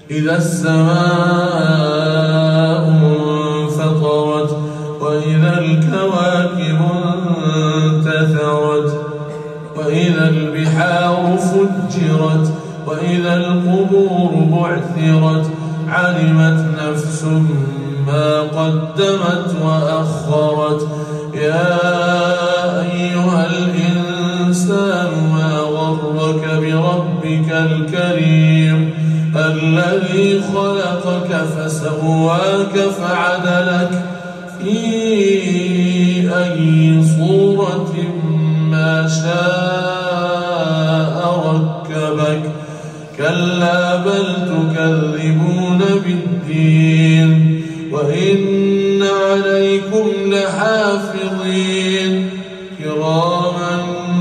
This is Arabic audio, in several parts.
إذا السماء انفطرت وإذا الكواكب انتثرت وإذا البحار فجرت وإذا القبور بعثرت علمت نفس ما قدمت وأخرت يا أيها الإنسان ما غرك بربك الكريم الذي خلقك فسواك فعدلك في أي صورة ما شاء ركبك كلا بل تكذبون بالدين وإن عليكم لحافظين كراما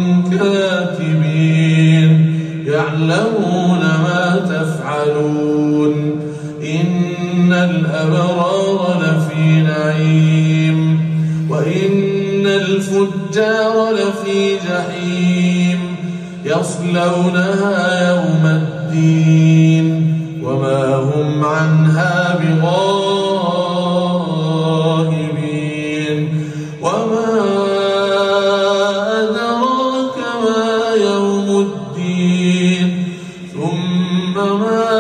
كاتبين يعلمون ما تفعلون إن الأبرار لفي نعيم وإن الفجار لفي جحيم يصلونها يوم الدين وما هم عنها بغائبين وما أدراك ما يوم الدين ثم ما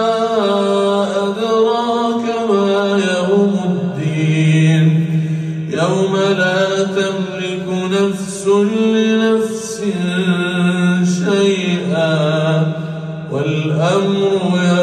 أدراك ما يوم الدين يوم لا تملك نفس لنفس شيئا والأمر